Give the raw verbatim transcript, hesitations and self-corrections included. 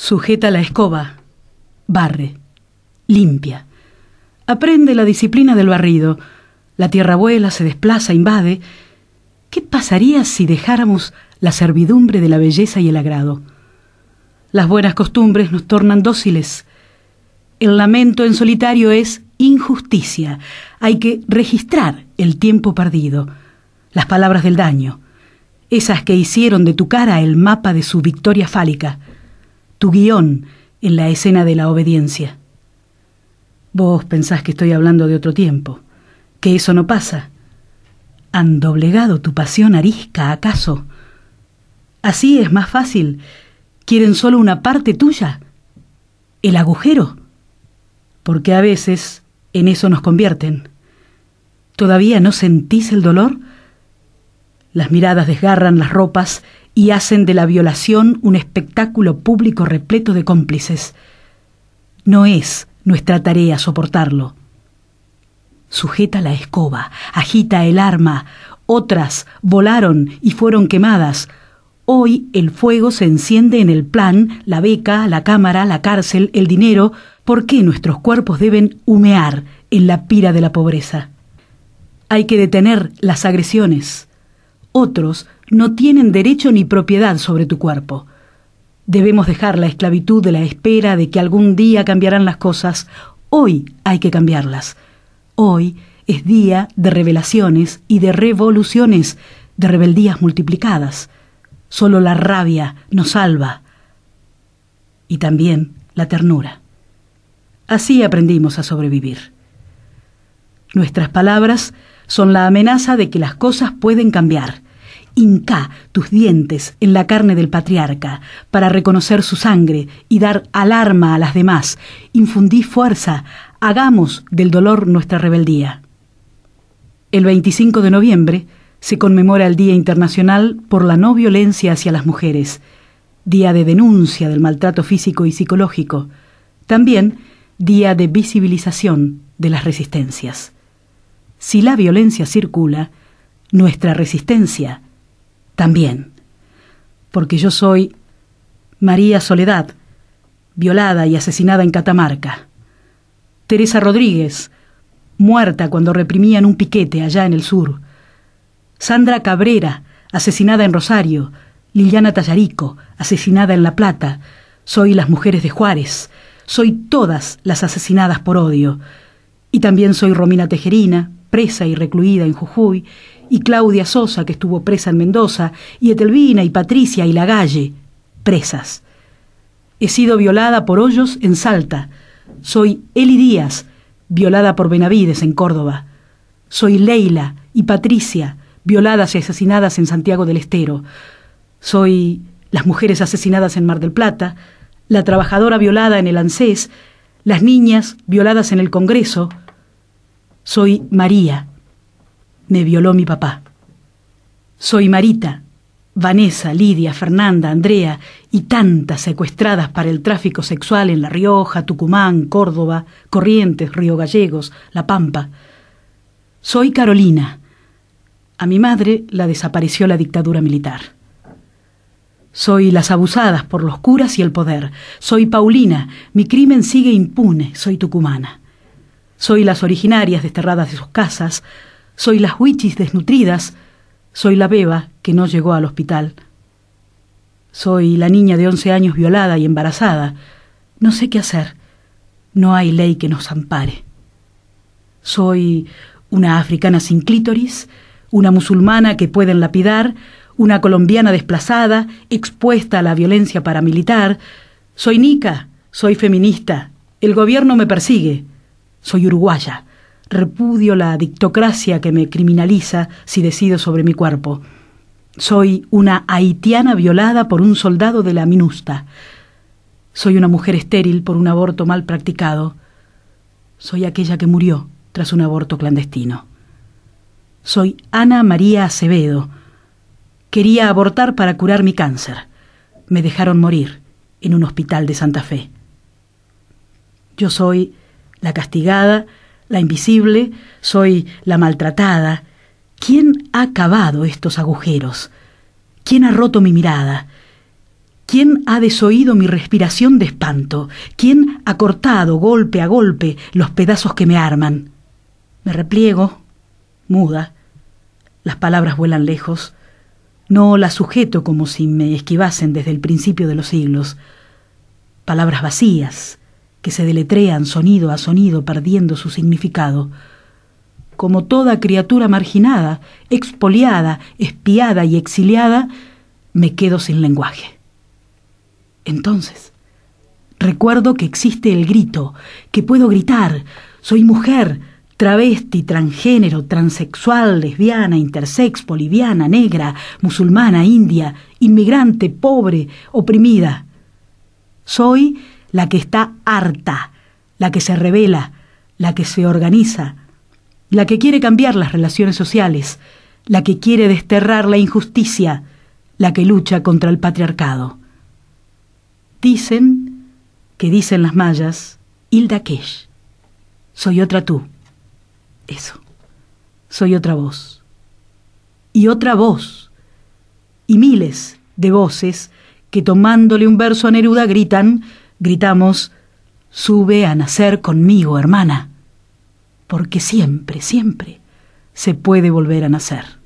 Sujeta la escoba, barre, limpia. Aprende la disciplina del barrido. La tierra vuela, se desplaza, invade. ¿Qué pasaría si dejáramos la servidumbre de la belleza y el agrado? Las buenas costumbres nos tornan dóciles. El lamento en solitario es injusticia. Hay que registrar el tiempo perdido, las palabras del daño, esas que hicieron de tu cara el mapa de su victoria fálica, tu guión en la escena de la obediencia. Vos pensás que estoy hablando de otro tiempo, que eso no pasa. ¿Han doblegado tu pasión arisca, acaso? Así es más fácil. ¿Quieren solo una parte tuya? ¿El agujero? Porque a veces en eso nos convierten. ¿Todavía no sentís el dolor? Las miradas desgarran las ropas y hacen de la violación un espectáculo público repleto de cómplices. No es nuestra tarea soportarlo. Sujeta la escoba, agita el arma. Otras volaron y fueron quemadas. Hoy el fuego se enciende en el plan, la beca, la cámara, la cárcel, el dinero. ¿Por qué nuestros cuerpos deben humear en la pira de la pobreza? Hay que detener las agresiones. Otros no tienen derecho ni propiedad sobre tu cuerpo. Debemos dejar la esclavitud de la espera de que algún día cambiarán las cosas. Hoy hay que cambiarlas. Hoy es día de revelaciones y de revoluciones, de rebeldías multiplicadas. Solo la rabia nos salva. Y también la ternura. Así aprendimos a sobrevivir. Nuestras palabras son la amenaza de que las cosas pueden cambiar. Hincá tus dientes en la carne del patriarca para reconocer su sangre y dar alarma a las demás. Infundí fuerza, hagamos del dolor nuestra rebeldía. El veinticinco de noviembre se conmemora el Día Internacional por la No Violencia hacia las Mujeres, día de denuncia del maltrato físico y psicológico, también día de visibilización de las resistencias. Si la violencia circula, nuestra resistencia también. Porque yo soy María Soledad, violada y asesinada en Catamarca. Teresa Rodríguez, muerta cuando reprimían un piquete allá en el sur. Sandra Cabrera, asesinada en Rosario. Liliana Tallarico, asesinada en La Plata. Soy las mujeres de Juárez. Soy todas las asesinadas por odio. Y también soy Romina Tejerina, presa y recluida en Jujuy, y Claudia Sosa, que estuvo presa en Mendoza, y Etelvina y Patricia y Lagalle, presas. He sido violada por Hoyos en Salta. Soy Eli Díaz, violada por Benavides en Córdoba. Soy Leila y Patricia, violadas y asesinadas en Santiago del Estero. Soy las mujeres asesinadas en Mar del Plata, la trabajadora violada en el ANSES, las niñas violadas en el Congreso. Soy María. Me violó mi papá. Soy Marita, Vanessa, Lidia, Fernanda, Andrea y tantas secuestradas para el tráfico sexual en La Rioja, Tucumán, Córdoba, Corrientes, Río Gallegos, La Pampa. Soy Carolina. A mi madre la desapareció la dictadura militar. Soy las abusadas por los curas y el poder. Soy Paulina. Mi crimen sigue impune. Soy tucumana. Soy las originarias desterradas de sus casas. Soy las huichis desnutridas. Soy la beba que no llegó al hospital. Soy la niña de once años violada y embarazada. No sé qué hacer. No hay ley que nos ampare. Soy una africana sin clítoris, una musulmana que pueden lapidar, una colombiana desplazada, expuesta a la violencia paramilitar. Soy nica, soy feminista. El gobierno me persigue. Soy uruguaya. Repudio la dictocracia que me criminaliza si decido sobre mi cuerpo. Soy una haitiana violada por un soldado de la MINUSTA. Soy una mujer estéril por un aborto mal practicado. Soy aquella que murió tras un aborto clandestino. Soy Ana María Acevedo. Quería abortar para curar mi cáncer. Me dejaron morir en un hospital de Santa Fe. Yo soy la castigada, la invisible, soy la maltratada. ¿Quién ha cavado estos agujeros? ¿Quién ha roto mi mirada? ¿Quién ha desoído mi respiración de espanto? ¿Quién ha cortado golpe a golpe los pedazos que me arman? Me repliego, muda. Las palabras vuelan lejos. No las sujeto como si me esquivasen desde el principio de los siglos. Palabras vacías, que se deletrean sonido a sonido perdiendo su significado. Como toda criatura marginada, expoliada, espiada y exiliada, me quedo sin lenguaje. Entonces, recuerdo que existe el grito, que puedo gritar. Soy mujer, travesti, transgénero, transexual, lesbiana, intersex, boliviana, negra, musulmana, india, inmigrante, pobre, oprimida. Soy la que está harta, la que se rebela, la que se organiza, la que quiere cambiar las relaciones sociales, la que quiere desterrar la injusticia, la que lucha contra el patriarcado. Dicen que dicen las mayas, Hilda Kesh. Soy otra tú. Eso. Soy otra voz. Y otra voz. Y miles de voces que tomándole un verso a Neruda gritan, gritamos, sube a nacer conmigo, hermana. Porque siempre, siempre se puede volver a nacer.